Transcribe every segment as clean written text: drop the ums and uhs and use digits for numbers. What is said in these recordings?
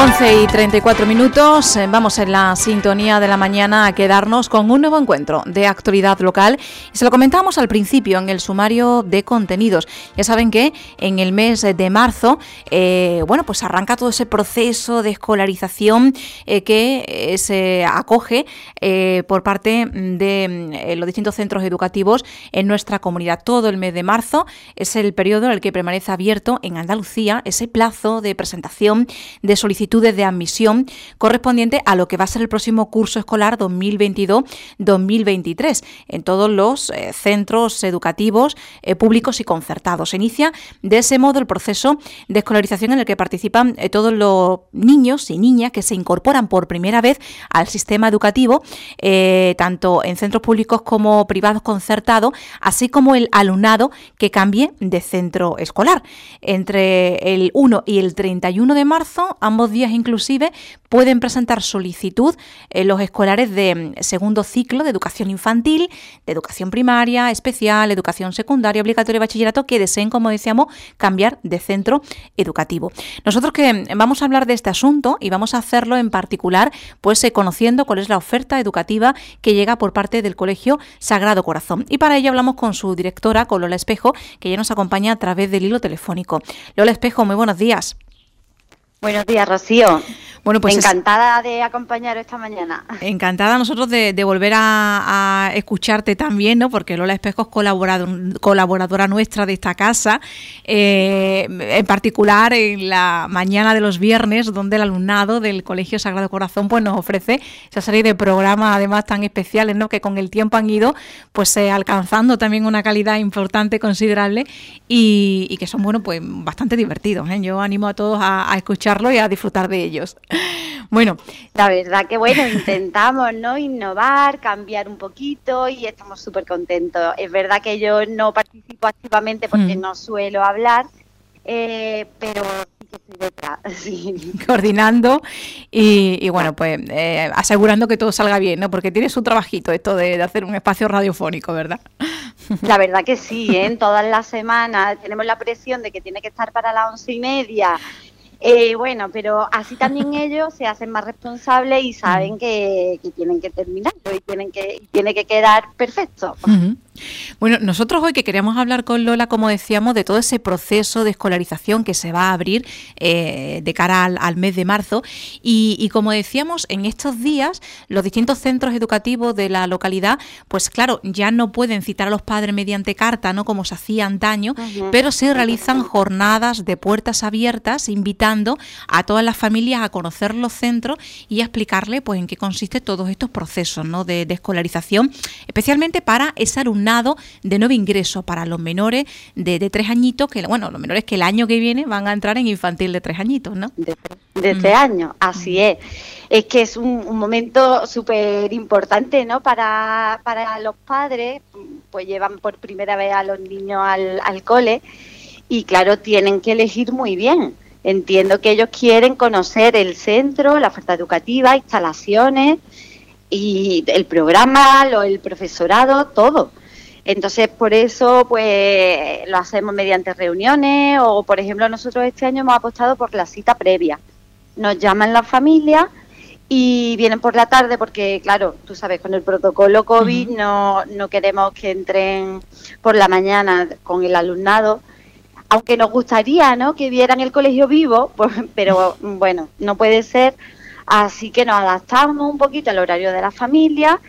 11:34, vamos en la sintonía de la mañana a quedarnos con un nuevo encuentro de actualidad local. Y se lo comentamos al principio en el sumario de contenidos. Ya saben que en el mes de marzo, pues arranca todo ese proceso de escolarización que se acoge por parte de los distintos centros educativos en nuestra comunidad. Todo el mes de marzo es el periodo en el que permanece abierto en Andalucía ese plazo de presentación de solicitudes de admisión correspondiente a lo que va a ser el próximo curso escolar 2022-2023 en todos los centros educativos públicos y concertados. Se inicia de ese modo el proceso de escolarización en el que participan todos los niños y niñas que se incorporan por primera vez al sistema educativo, tanto en centros públicos como privados concertados, así como el alumnado que cambie de centro escolar. Entre el 1 y el 31 de marzo, ambos días inclusive, pueden presentar solicitud los escolares de segundo ciclo de educación infantil, de educación primaria, especial, educación secundaria, obligatoria y bachillerato que deseen, como decíamos, cambiar de centro educativo. Nosotros que vamos a hablar de este asunto y vamos a hacerlo en particular conociendo cuál es la oferta educativa que llega por parte del Colegio Sagrado Corazón. Y para ello hablamos con su directora, con Lola Espejo, que ya nos acompaña a través del hilo telefónico. Lola Espejo, muy buenos días. Buenos días, Rocío. Bueno, pues encantada de acompañaros esta mañana. Encantada nosotros de volver a escucharte también, ¿no? Porque Lola Espejo es colaboradora nuestra de esta casa, en particular en la mañana de los viernes, donde el alumnado del Colegio Sagrado Corazón nos ofrece esa serie de programas además tan especiales, ¿no? Que con el tiempo han ido alcanzando también una calidad importante, considerable, y que son bastante divertidos, ¿eh? Yo animo a todos a escucharlo y a disfrutar de ellos. Bueno, la verdad que intentamos, ¿no?, innovar, cambiar un poquito y estamos súper contentos. Es verdad que yo no participo activamente porque no suelo hablar, pero sí que estoy detrás, sí. Coordinando y asegurando que todo salga bien, ¿no? Porque tiene su trabajito esto de hacer un espacio radiofónico, ¿verdad? La verdad que sí, ¿eh? Todas las semanas tenemos la presión de que tiene que estar para las 11:30. Pero así también ellos se hacen más responsables y saben que tienen que terminarlo y tiene que quedar perfecto. Uh-huh. Bueno, nosotros hoy que queríamos hablar con Lola, como decíamos, de todo ese proceso de escolarización que se va a abrir de cara al mes de marzo y como decíamos, en estos días los distintos centros educativos de la localidad, ya no pueden citar a los padres mediante carta, ¿no?, como se hacía antaño, pero se realizan jornadas de puertas abiertas invitando a todas las familias a conocer los centros y a explicarle en qué consiste todos estos procesos, ¿no?, de escolarización, especialmente para ese alumnado de nuevo ingreso, para los menores de 3 añitos, los menores que el año que viene van a entrar en infantil de 3 añitos, ¿no? De 3 años, así es. Es que es un momento súper importante, ¿no?, para los padres, llevan por primera vez a los niños al cole y claro, tienen que elegir muy bien. Entiendo que ellos quieren conocer el centro, la oferta educativa, instalaciones y el programa, el profesorado, todo. Entonces, por eso, lo hacemos mediante reuniones o, por ejemplo, nosotros este año hemos apostado por la cita previa. Nos llaman las familias y vienen por la tarde porque, claro, tú sabes, con el protocolo COVID no queremos que entren por la mañana con el alumnado, aunque nos gustaría, ¿no?, que vieran el colegio vivo, pero no puede ser, así que nos adaptamos un poquito al horario de la familia.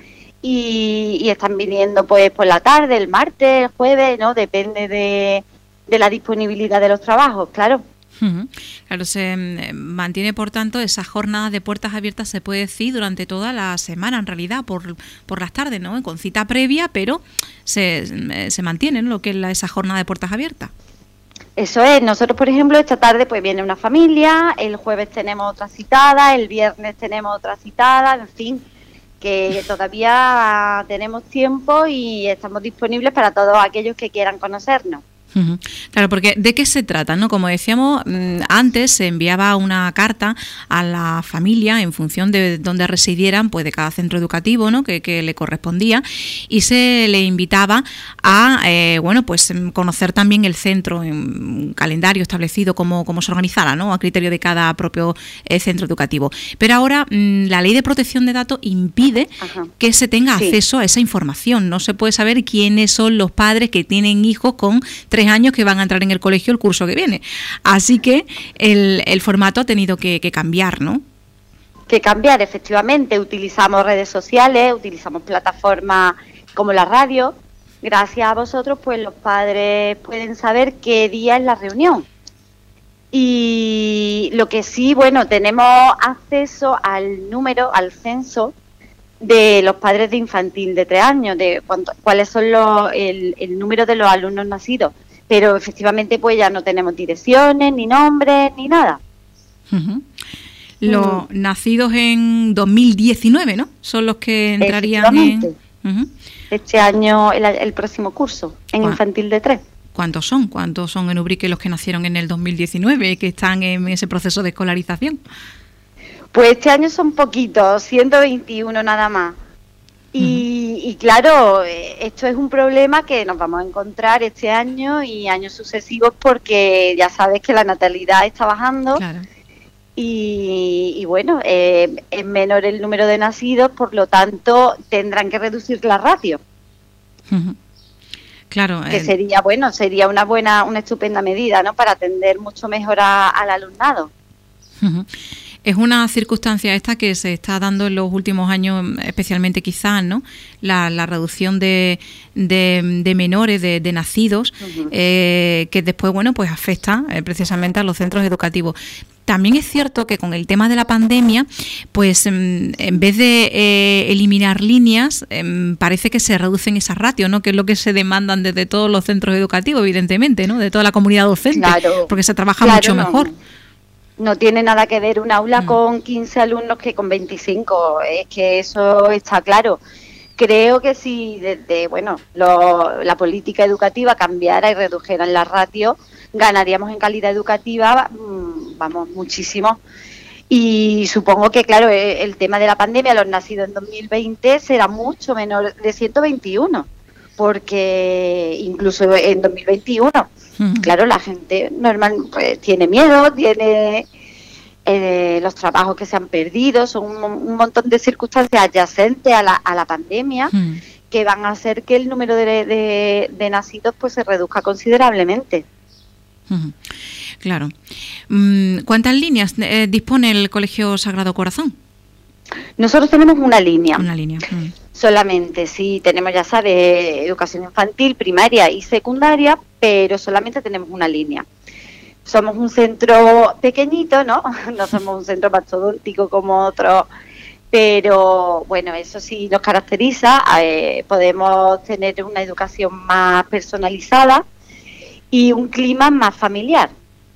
Y están viniendo por la tarde, el martes, el jueves, ¿no? Depende de la disponibilidad de los trabajos, claro. Claro, se mantiene, por tanto, esa jornada de puertas abiertas, se puede decir, durante toda la semana, en realidad, por las tardes, ¿no? Con cita previa, pero se mantiene, ¿no?, lo que es esa jornada de puertas abiertas. Eso es. Nosotros, por ejemplo, esta tarde viene una familia, el jueves tenemos otra citada, el viernes tenemos otra citada, en fin, que todavía tenemos tiempo y estamos disponibles para todos aquellos que quieran conocernos. Ujú. Claro, porque ¿de qué se trata, no? Como decíamos, antes se enviaba una carta a la familia en función de dónde residieran, pues de cada centro educativo, ¿no? Que le correspondía, y se le invitaba a, bueno, pues conocer también el centro en un calendario establecido, cómo se organizara, ¿no? A criterio de cada propio centro educativo. Pero ahora la Ley de Protección de Datos impide que se tenga acceso a esa información. No se puede saber quiénes son los padres que tienen hijos con 3 años que van a entrar en el colegio el curso que viene. Así que el formato ha tenido que cambiar, ¿no? Que cambiar, efectivamente. Utilizamos redes sociales, utilizamos plataformas como la radio. Gracias a vosotros, pues los padres pueden saber qué día es la reunión. Y lo que sí, bueno, tenemos acceso al número, al censo de los padres de infantil de 3 años, de cuáles son el número de los alumnos nacidos. Pero efectivamente pues ya no tenemos direcciones, ni nombres, ni nada. Los nacidos en 2019, ¿no? Son los que entrarían en... Este año, el próximo curso, en infantil de 3. ¿Cuántos son? ¿Cuántos son en Ubrique los que nacieron en el 2019 y que están en ese proceso de escolarización? Pues este año son poquitos, 121 nada más. Y claro, esto es un problema que nos vamos a encontrar este año y años sucesivos, porque ya sabes que la natalidad está bajando. Claro. Y bueno, es menor el número de nacidos, por lo tanto tendrán que reducir la ratio. Claro. Que sería una estupenda medida, ¿no? Para atender mucho mejor al alumnado. Es una circunstancia esta que se está dando en los últimos años, especialmente quizás, ¿no? La reducción de menores, de nacidos, que después, bueno, pues afecta precisamente a los centros educativos. También es cierto que con el tema de la pandemia, pues en vez de eliminar líneas, parece que se reducen esas ratios, ¿no? Que es lo que se demandan desde todos los centros educativos, evidentemente, ¿no? De toda la comunidad docente, claro, porque se trabaja mucho mejor. No tiene nada que ver un aula con 15 alumnos que con 25, es que eso está claro. Creo que si la política educativa cambiara y redujeran la ratio, ganaríamos en calidad educativa, muchísimo. Y supongo que, claro, el tema de la pandemia, los nacidos en 2020 será mucho menor de 121, porque incluso en 2021, claro, la gente normal pues, tiene miedo, tiene los trabajos que se han perdido, son un montón de circunstancias adyacentes a la pandemia que van a hacer que el número de nacidos pues se reduzca considerablemente. Claro. ¿Cuántas líneas dispone el Colegio Sagrado Corazón? Nosotros tenemos una línea. Una línea. Solamente, sí, tenemos, ya sabes, educación infantil, primaria y secundaria, pero solamente tenemos una línea. Somos un centro pequeñito, ¿no? No somos un centro mastodóntico como otros, pero bueno, eso sí nos caracteriza. Podemos tener una educación más personalizada y un clima más familiar.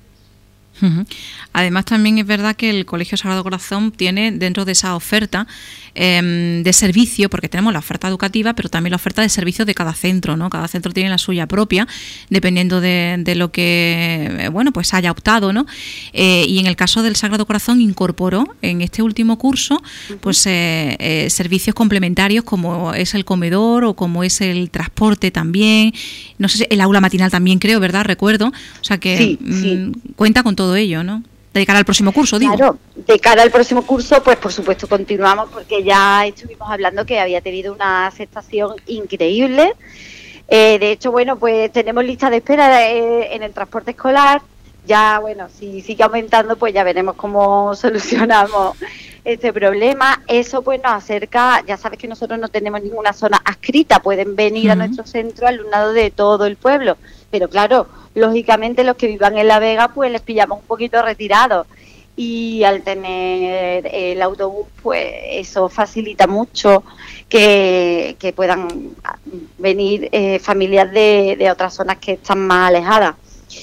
Además, también es verdad que el Colegio Sagrado Corazón tiene dentro de esa oferta de servicio, porque tenemos la oferta educativa, pero también la oferta de servicios de cada centro, ¿no? Cada centro tiene la suya propia, dependiendo de lo que, pues haya optado, ¿no? Y en el caso del Sagrado Corazón incorporó en este último curso, pues servicios complementarios como es el comedor o como es el transporte también, no sé si el aula matinal también creo, ¿verdad? Recuerdo, o sea que sí. Cuenta con todo ello, ¿no? De cara al próximo curso, digo. Claro, de cara al próximo curso, pues por supuesto continuamos, porque ya estuvimos hablando que había tenido una aceptación increíble. De hecho, pues tenemos lista de espera en el transporte escolar. Ya, si sigue aumentando, pues ya veremos cómo solucionamos este problema. Eso pues nos acerca, ya sabes que nosotros no tenemos ninguna zona adscrita, pueden venir a nuestro centro alumnado de todo el pueblo, pero claro, lógicamente los que vivan en La Vega pues les pillamos un poquito retirados, y al tener el autobús pues eso facilita mucho que puedan venir familias de otras zonas que están más alejadas.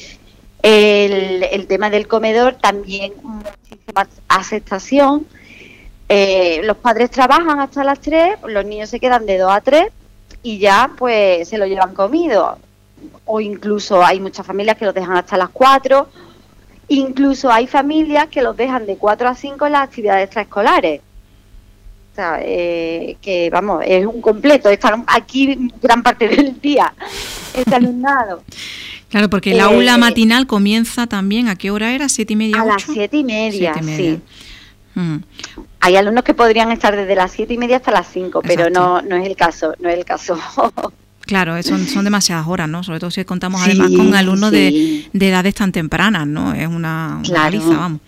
El tema del comedor también muchísima aceptación. Los padres trabajan hasta las 3, los niños se quedan de 2 a 3 y ya pues se lo llevan comido. o incluso hay muchas familias que los dejan hasta las 4, incluso hay familias que los dejan de 4 a 5 en las actividades extraescolares. O sea, que vamos, es un completo, están aquí gran parte del día este alumnado. Claro, porque el aula matinal comienza también, ¿a qué hora era? ¿7:30, 8? A las 7:30, 7:30. sí. Hay alumnos que podrían estar desde las 7:30 hasta las 5, pero no es el caso, no es el caso. Claro, son demasiadas horas, ¿no? Sobre todo si contamos además con alumnos de edades tan tempranas, ¿no? Es una paliza, vamos.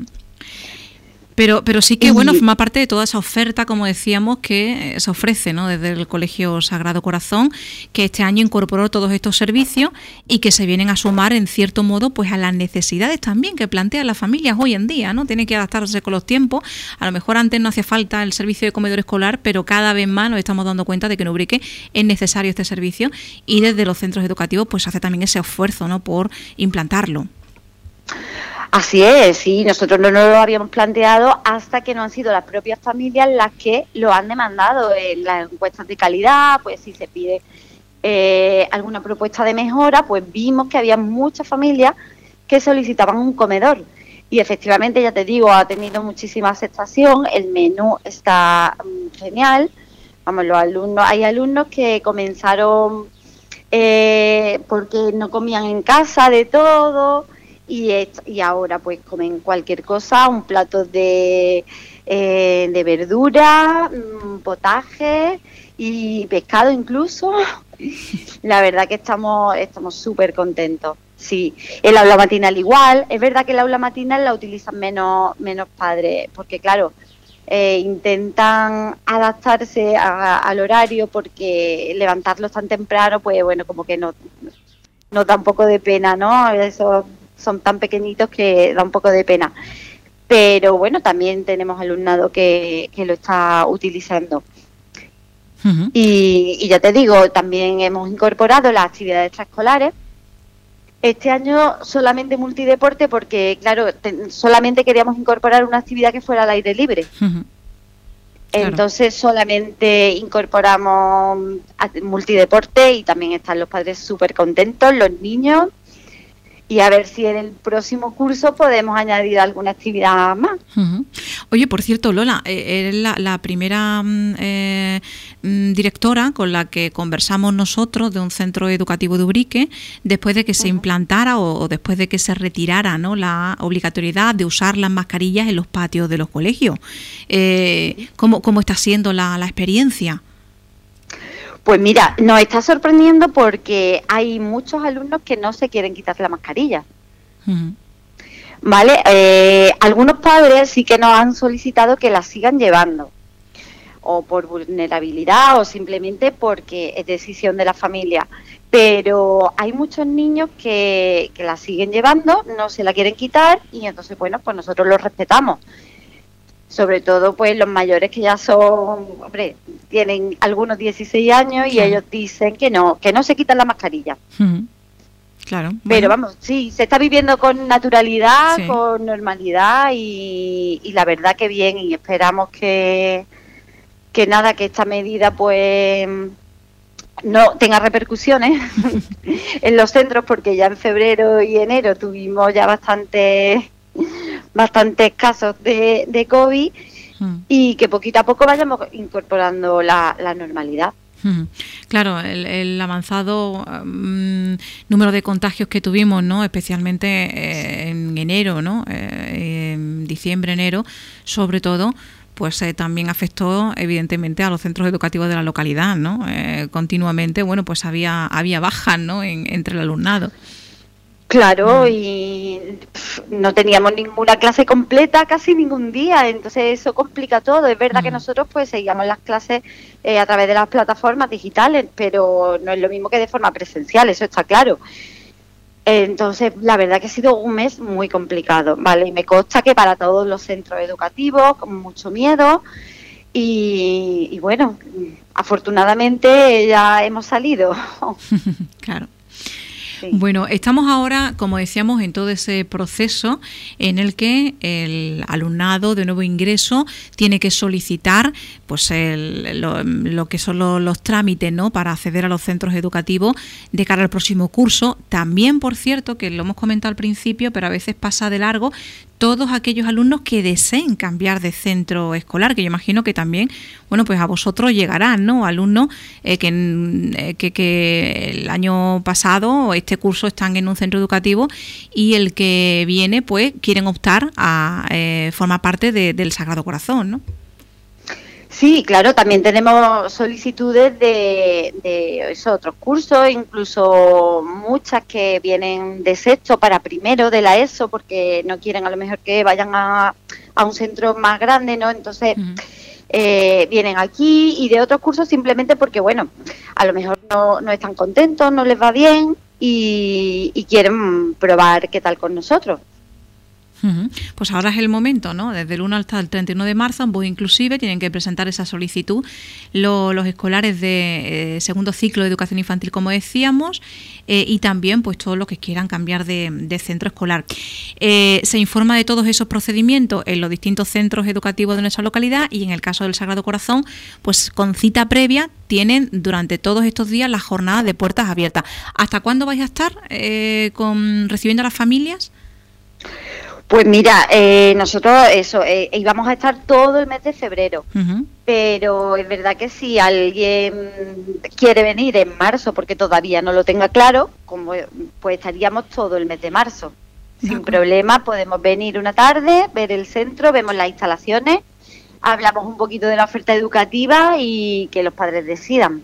Pero sí que, bueno, forma parte de toda esa oferta, como decíamos, que se ofrece, ¿no? Desde el Colegio Sagrado Corazón, que este año incorporó todos estos servicios y que se vienen a sumar, en cierto modo, pues a las necesidades también que plantean las familias hoy en día, ¿no? Tienen que adaptarse con los tiempos. A lo mejor antes no hacía falta el servicio de comedor escolar, pero cada vez más nos estamos dando cuenta de que en Ubrique es necesario este servicio y desde los centros educativos pues se hace también ese esfuerzo, ¿no? Por implantarlo. Así es, sí, nosotros no nos lo habíamos planteado hasta que no han sido las propias familias las que lo han demandado en las encuestas de calidad. Pues si se pide alguna propuesta de mejora, pues vimos que había muchas familias que solicitaban un comedor y efectivamente, ya te digo, ha tenido muchísima aceptación, el menú está genial. Vamos, los alumnos, hay alumnos que comenzaron porque no comían en casa de todo. Y ahora pues comen cualquier cosa, un plato de verdura, potaje y pescado incluso. La verdad que estamos súper contentos. Sí, el aula matinal igual. Es verdad que el aula matinal la utilizan menos padres, porque claro, intentan adaptarse al horario, porque levantarlos tan temprano, pues bueno, como que nos da un poco de pena, ¿no? Eso son tan pequeñitos que da un poco de pena. Pero bueno, también tenemos alumnado que lo está utilizando. Uh-huh. Y ya te digo, también hemos incorporado las actividades extraescolares. Este año solamente multideporte porque, claro, solamente queríamos incorporar una actividad que fuera al aire libre. Uh-huh. Claro. Entonces solamente incorporamos multideporte y también están los padres súper contentos, los niños. Y a ver si en el próximo curso podemos añadir alguna actividad más. Uh-huh. Oye, por cierto, Lola, eres la primera directora con la que conversamos nosotros de un centro educativo de Ubrique después de que se implantara o después de que se retirara, ¿no?, la obligatoriedad de usar las mascarillas en los patios de los colegios. ¿Cómo está siendo la experiencia? Pues mira, nos está sorprendiendo porque hay muchos alumnos que no se quieren quitar la mascarilla. Uh-huh. ¿Vale? Algunos padres sí que nos han solicitado que la sigan llevando, o por vulnerabilidad o simplemente porque es decisión de la familia. Pero hay muchos niños que la siguen llevando, no se la quieren quitar y entonces, bueno, pues nosotros los respetamos. Sobre todo pues los mayores que ya son, hombre, tienen algunos 16 años y ellos dicen que no se quitan la mascarilla. Uh-huh. Claro. Bueno. Pero vamos, sí, se está viviendo con naturalidad, sí, con normalidad y la verdad que bien, y esperamos que esta medida pues no tenga repercusiones en los centros, porque ya en febrero y enero tuvimos ya bastantes casos de COVID y que poquito a poco vayamos incorporando la normalidad. Claro, el avanzado número de contagios que tuvimos, ¿no?, especialmente en enero, ¿no?, en diciembre, enero, sobre todo, pues también afectó evidentemente a los centros educativos de la localidad, ¿no? Continuamente, bueno, pues había bajas, ¿no?, entre el alumnado. Claro, y no teníamos ninguna clase completa casi ningún día, entonces eso complica todo. Es verdad que nosotros pues seguíamos las clases a través de las plataformas digitales, pero no es lo mismo que de forma presencial, eso está claro. Entonces, la verdad que ha sido un mes muy complicado, ¿vale? Y me consta que para todos los centros educativos, con mucho miedo, y bueno, afortunadamente ya hemos salido. Claro. Sí. Bueno, estamos ahora, como decíamos, en todo ese proceso en el que el alumnado de nuevo ingreso tiene que solicitar pues lo que son los trámites, ¿no?, para acceder a los centros educativos de cara al próximo curso. También, por cierto, que lo hemos comentado al principio, pero a veces pasa de largo, todos aquellos alumnos que deseen cambiar de centro escolar, que yo imagino que también, bueno, pues a vosotros llegarán, ¿no?, alumnos que el año pasado o este curso están en un centro educativo y el que viene, pues quieren optar a formar parte del Sagrado Corazón, ¿no? Sí, claro, también tenemos solicitudes de esos otros cursos, incluso muchas que vienen de sexto para primero de la ESO, porque no quieren a lo mejor que vayan a un centro más grande, ¿no? Entonces vienen aquí, y de otros cursos simplemente porque, bueno, a lo mejor no están contentos, no les va bien y quieren probar qué tal con nosotros. Pues ahora es el momento, ¿no? Desde el 1 hasta el 31 de marzo, ambos inclusive tienen que presentar esa solicitud los escolares de segundo ciclo de educación infantil, como decíamos, y también pues todos los que quieran cambiar de centro escolar. Se informa de todos esos procedimientos en los distintos centros educativos de nuestra localidad, y en el caso del Sagrado Corazón, pues con cita previa tienen durante todos estos días las jornadas de puertas abiertas. ¿Hasta cuándo vais a estar recibiendo a las familias? Pues mira, nosotros íbamos a estar todo el mes de febrero, pero es verdad que si alguien quiere venir en marzo, porque todavía no lo tenga claro, pues estaríamos todo el mes de marzo. Sin problema, podemos venir una tarde, ver el centro, vemos las instalaciones, hablamos un poquito de la oferta educativa y que los padres decidan.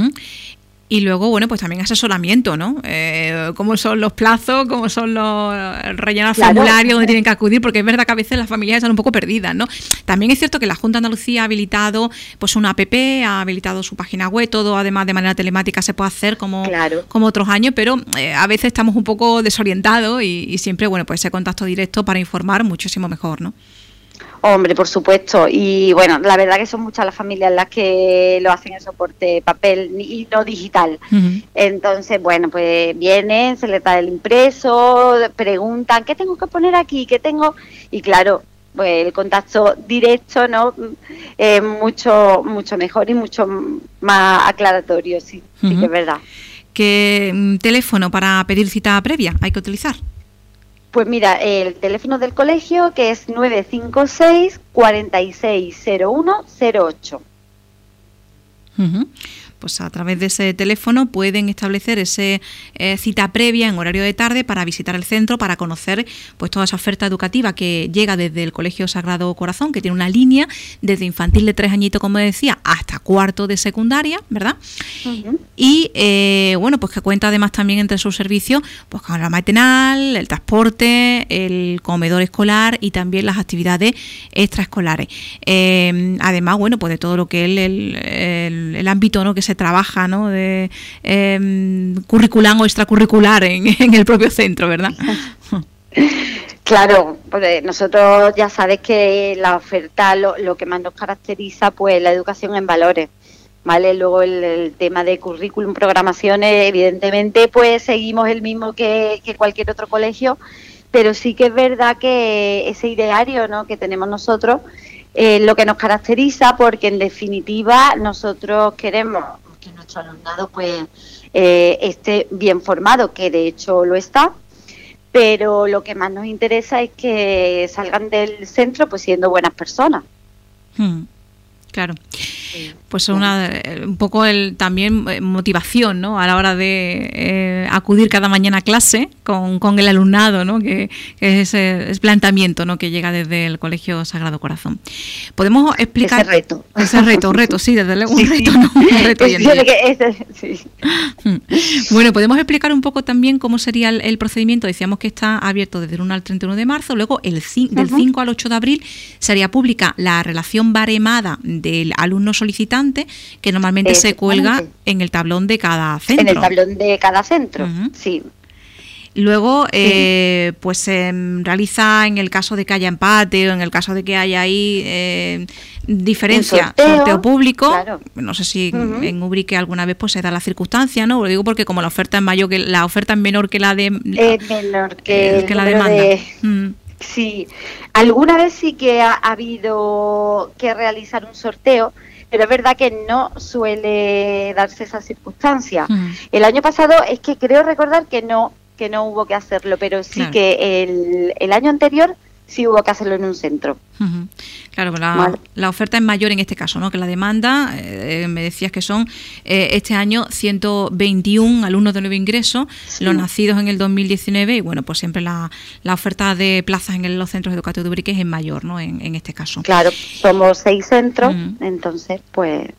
Y luego, bueno, pues también asesoramiento, ¿no? Cómo son los plazos, cómo son los rellenos formularios, donde tienen que acudir, porque es verdad que a veces las familias están un poco perdidas, ¿no? También es cierto que la Junta de Andalucía ha habilitado pues una app, ha habilitado su página web, todo además de manera telemática se puede hacer como otros años, pero a veces estamos un poco desorientados y siempre, bueno, pues ese contacto directo para informar muchísimo mejor, ¿no? Hombre, por supuesto, y bueno, la verdad que son muchas las familias las que lo hacen en soporte papel y no digital. Entonces, bueno, pues vienen, se les da el impreso, preguntan, ¿qué tengo que poner aquí? ¿Qué tengo? Y claro, pues el contacto directo, ¿no? Es mucho mejor y mucho más aclaratorio, sí, sí que es verdad. ¿Qué teléfono para pedir cita previa hay que utilizar? Pues mira, el teléfono del colegio, que es 956 460108. Pues a través de ese teléfono pueden establecer ese cita previa en horario de tarde para visitar el centro, para conocer pues toda esa oferta educativa que llega desde el Colegio Sagrado Corazón, que tiene una línea desde infantil de 3 añitos, como decía, hasta cuarto de secundaria, ¿verdad? Y bueno, pues que cuenta además también entre sus servicios pues con la matinal, el transporte, el comedor escolar y también las actividades extraescolares. Además, bueno, pues de todo lo que es el ámbito, ¿no?, que se trabaja, ¿no?, de curricular o extracurricular en el propio centro, ¿verdad? Claro, pues nosotros ya sabes que la oferta, lo que más nos caracteriza, pues la educación en valores, ¿vale? Luego el tema de currículum, programaciones, evidentemente, pues seguimos el mismo que cualquier otro colegio, pero sí que es verdad que ese ideario, ¿no?, que tenemos nosotros, lo que nos caracteriza, porque en definitiva nosotros queremos que nuestro alumnado pues esté bien formado, que de hecho lo está, pero lo que más nos interesa es que salgan del centro pues siendo buenas personas. Claro. Pues un poco también motivación, ¿no?, a la hora de acudir cada mañana a clase con el alumnado, ¿no?, que es ese planteamiento, ¿no?, que llega desde el Colegio Sagrado Corazón. Podemos explicar ese reto, sí, desde luego un reto, ¿no? Un reto hoy en día. Bueno, podemos explicar un poco también cómo sería el procedimiento. Decíamos que está abierto desde el 1 al 31 de marzo, luego del 5 al 8 de abril sería pública la relación baremada del alumno solicitante, que normalmente se cuelga en el tablón de cada centro. En el tablón de cada centro, sí. Luego, pues se realiza, en el caso de que haya empate o en el caso de que haya ahí diferencia, sorteo público. Claro. No sé si en Ubrique alguna vez pues se da la circunstancia, ¿no? Lo digo porque como la oferta es mayor, que la oferta es menor que la de es menor que la demanda. Sí, alguna vez sí que ha habido que realizar un sorteo, pero es verdad que no suele darse esa circunstancia. El año pasado es que creo recordar que no hubo que hacerlo, pero sí, claro, que el año anterior sí hubo que hacerlo en un centro. Claro, la oferta es mayor en este caso, ¿no? Que la demanda, me decías que son este año 121 alumnos de nuevo ingreso, sí, los nacidos en el 2019, y bueno, pues siempre la oferta de plazas en los centros educativos de Ubrique es mayor, ¿no? En este caso. Claro, somos 6 centros, entonces pues...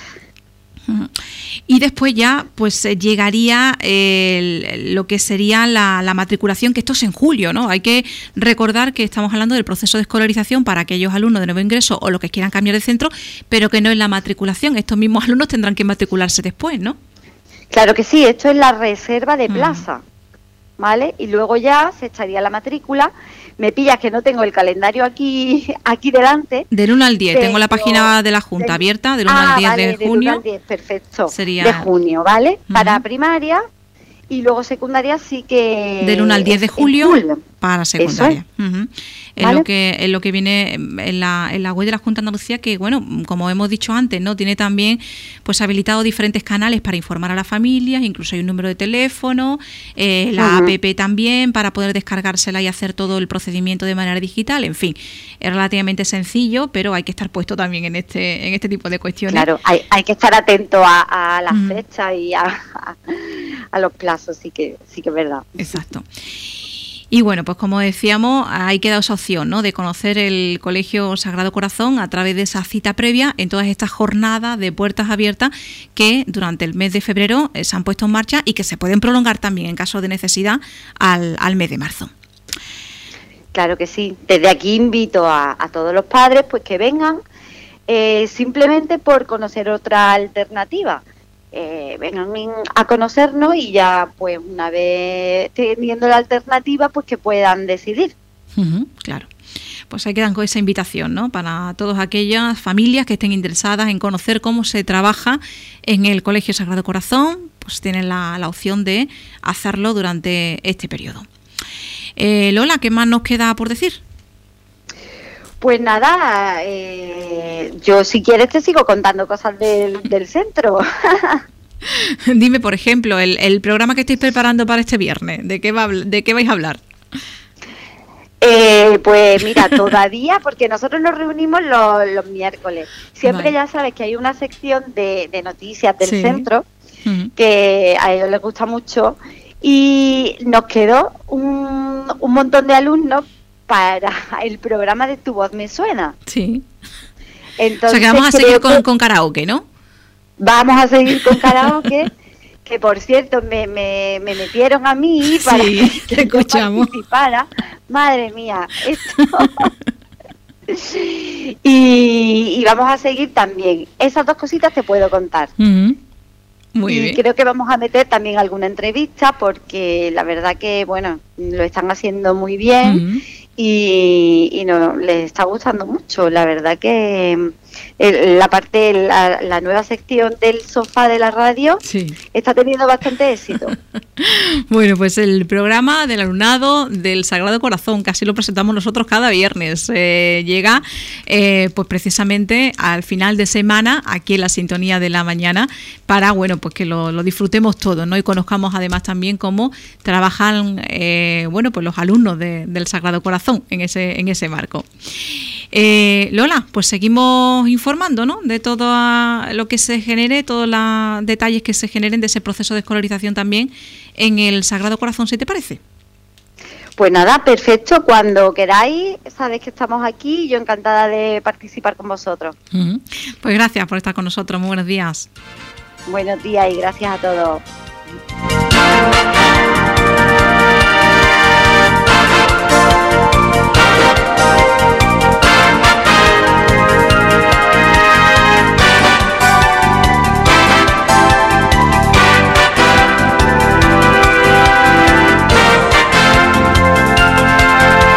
Y después ya pues llegaría lo que sería la matriculación, que esto es en julio, ¿no? Hay que recordar que estamos hablando del proceso de escolarización para aquellos alumnos de nuevo ingreso o los que quieran cambiar de centro, pero que no es la matriculación. Estos mismos alumnos tendrán que matricularse después, ¿no? Claro que sí, esto es la reserva de plaza, ¿vale? Y luego ya se echaría la matrícula. Me pillas que no tengo el calendario aquí delante. Del 1 al 10, tengo la página de la Junta abierta, del 1 al 10 de junio. Del 1 al 10, perfecto, sería... de junio, ¿vale? Para primaria, y luego secundaria sí que... Del 1 al 10 de julio para secundaria. Es, ¿vale? lo que viene en la web de la Junta de Andalucía, que bueno, como hemos dicho antes, ¿no? Tiene también pues habilitado diferentes canales para informar a las familias, incluso hay un número de teléfono, la app también para poder descargársela y hacer todo el procedimiento de manera digital. En fin, es relativamente sencillo, pero hay que estar puesto también en este tipo de cuestiones. Claro, hay que estar atento a las fechas y a los plazos, sí que es verdad. Exacto. Y bueno, pues como decíamos, ahí queda esa opción, ¿no? De conocer el Colegio Sagrado Corazón a través de esa cita previa en todas estas jornadas de puertas abiertas que durante el mes de febrero se han puesto en marcha y que se pueden prolongar también en caso de necesidad al mes de marzo. Claro que sí. Desde aquí invito a todos los padres pues que vengan simplemente por conocer otra alternativa. Vengan a conocernos y ya pues una vez teniendo la alternativa pues que puedan decidir. Claro, pues ahí quedan con esa invitación, ¿no? Para todas aquellas familias que estén interesadas en conocer cómo se trabaja en el Colegio Sagrado Corazón, pues tienen la opción de hacerlo durante este periodo. Lola, ¿qué más nos queda por decir? Pues nada, yo si quieres te sigo contando cosas del centro. Dime, por ejemplo, el programa que estáis preparando para este viernes, ¿de qué vais a hablar? Pues mira, todavía, porque nosotros nos reunimos los miércoles. Siempre ya sabes que hay una sección de noticias del centro que a ellos les gusta mucho y nos quedó un montón de alumnos para el programa de Tu Voz Me Suena. Sí. Entonces, o sea que vamos a seguir con karaoke, ¿no? Vamos a seguir con karaoke, que por cierto me metieron a mí para que yo participara. Madre mía, esto... y vamos a seguir también. Esas dos cositas te puedo contar. Muy bien. Creo que vamos a meter también alguna entrevista porque la verdad que, bueno, lo están haciendo muy bien. Y no les está gustando mucho. La verdad que la nueva sección del sofá de la radio está teniendo bastante éxito. Bueno, pues el programa del alumnado del Sagrado Corazón, que así lo presentamos nosotros cada viernes, llega pues precisamente al final de semana aquí en la sintonía de la mañana para, bueno, pues que lo disfrutemos todos, ¿no? Y conozcamos además también cómo trabajan bueno, pues los alumnos del Sagrado Corazón en ese marco. Lola, pues seguimos informando, ¿no? De todo lo que se genere, todos los detalles que se generen de ese proceso de escolarización también en el Sagrado Corazón, ¿si te parece? Pues nada, perfecto. Cuando queráis, sabéis que estamos aquí y yo encantada de participar con vosotros. Pues gracias por estar con nosotros. Muy buenos días. Buenos días y gracias a todos.